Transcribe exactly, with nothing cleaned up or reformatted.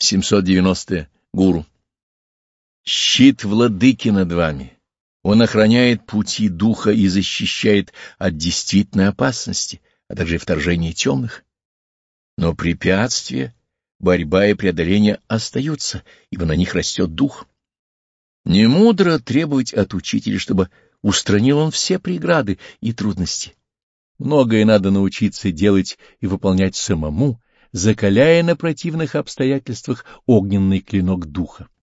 семьсот девяностое. Гуру. Щит владыки над вами. Он охраняет пути духа и защищает от действительной опасности, а также вторжения темных. Но препятствия, борьба и преодоление остаются, ибо на них растет дух. Не мудро требовать от учителя, чтобы устранил он все преграды и трудности. Многое надо научиться делать и выполнять самому, закаляя на противных обстоятельствах огненный клинок духа.